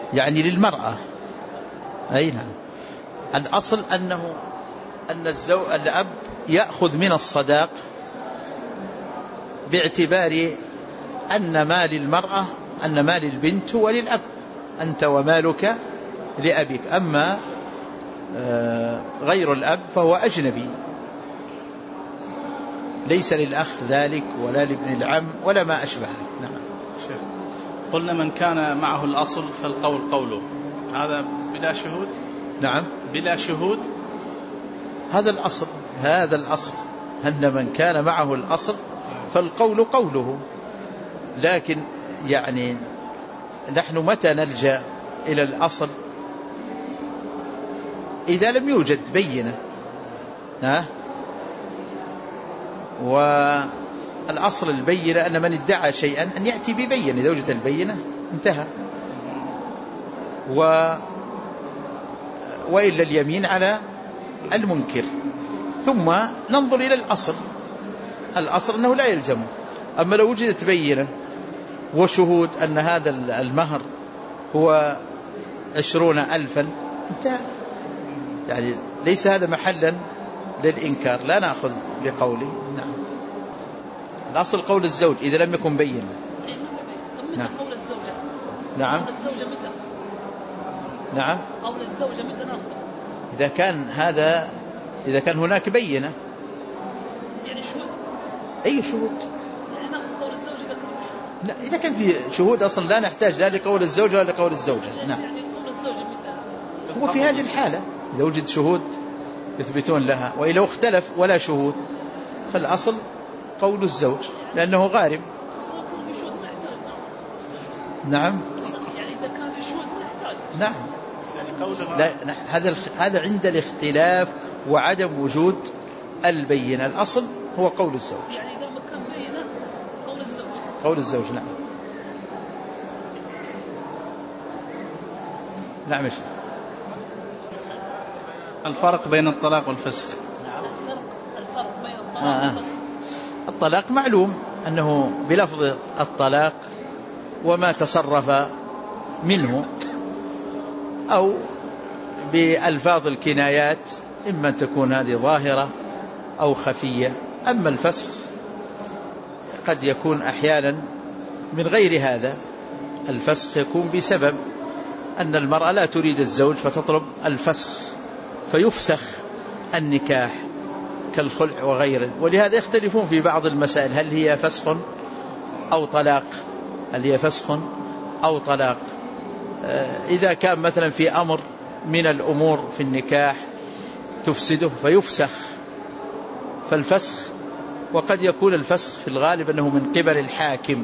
يعني للمرأة. أي نعم. الأصل أن الأب يأخذ من الصداق باعتبار أن مال المرأة أن مال البنت وللأب، أنت ومالك لأبيك. أما غير الأب فهو أجنبي، ليس للأخ ذلك ولا لابن العم ولا ما أشبهه. نعم. شيخ، قلنا من كان معه الأصل فالقول قوله، هذا بلا شهود؟ نعم، بلا شهود. هذا الأصل أن من كان معه الأصل فالقول قوله. لكن يعني نحن متى نلجأ إلى الأصل؟ إذا لم يوجد بينة. والأصل البينة أن من ادعى شيئا أن يأتي ببينة، إذا وجدت البينة انتهى. وإلا اليمين على المنكر. ثم ننظر إلى الأصل أنه لا يلزمه. أما لو وجدت بينة وشهود أن هذا المهر هو 20,000 انتهى. يعني ليس هذا محلا للإنكار، لا نأخذ بقوله. نعم. الأصل قول الزوج إذا لم يكن بينة. نعم. قول الزوجة. نعم. قول الزوجة متى؟ نعم. قول الزوجة متى نأخذ؟ إذا كان هناك بينة. يعني شهود. أي شهود؟ يعني نأخذ قول الزوجة إذا كان في شهود. لا، إذا كان في شهود أصلا لا نحتاج لا لقول الزوجة ولا لقول الزوجة. نعم. يعني قول الزوجة متى؟ هو في هذه الحالة إذا وجد شهود يثبتون لها. وإذا اختلف ولا شهود فالأصل قول الزوج لأنه غارم. نعم. يعني إذا كان في شهود ما نحتاج. نعم. لا، هذا عند الاختلاف وعدم وجود البينة. الأصل هو قول الزوج. يعني إذا ما كان بينة قول الزوج. قول الزوج. نعم. نعم. الفرق بين الطلاق والفسخ. الفرق بين الطلاق والفسخ. الطلاق معلوم أنه بلفظ الطلاق وما تصرف منه، أو بألفاظ الكنايات، إما أن تكون هذه ظاهرة أو خفية. أما الفسخ قد يكون أحيانا من غير هذا. الفسخ يكون بسبب أن المرأة لا تريد الزوج فتطلب الفسخ فيفسخ النكاح كالخلع وغيره. ولهذا يختلفون في بعض المسائل، هل هي فسخ أو طلاق. إذا كان مثلا في أمر من الأمور في النكاح تفسده فيفسخ فالفسخ. وقد يكون الفسخ في الغالب أنه من قبل الحاكم.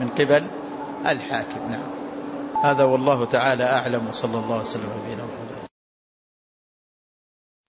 نعم. هذا والله تعالى أعلم، وصلى الله وسلم على نبينا محمد.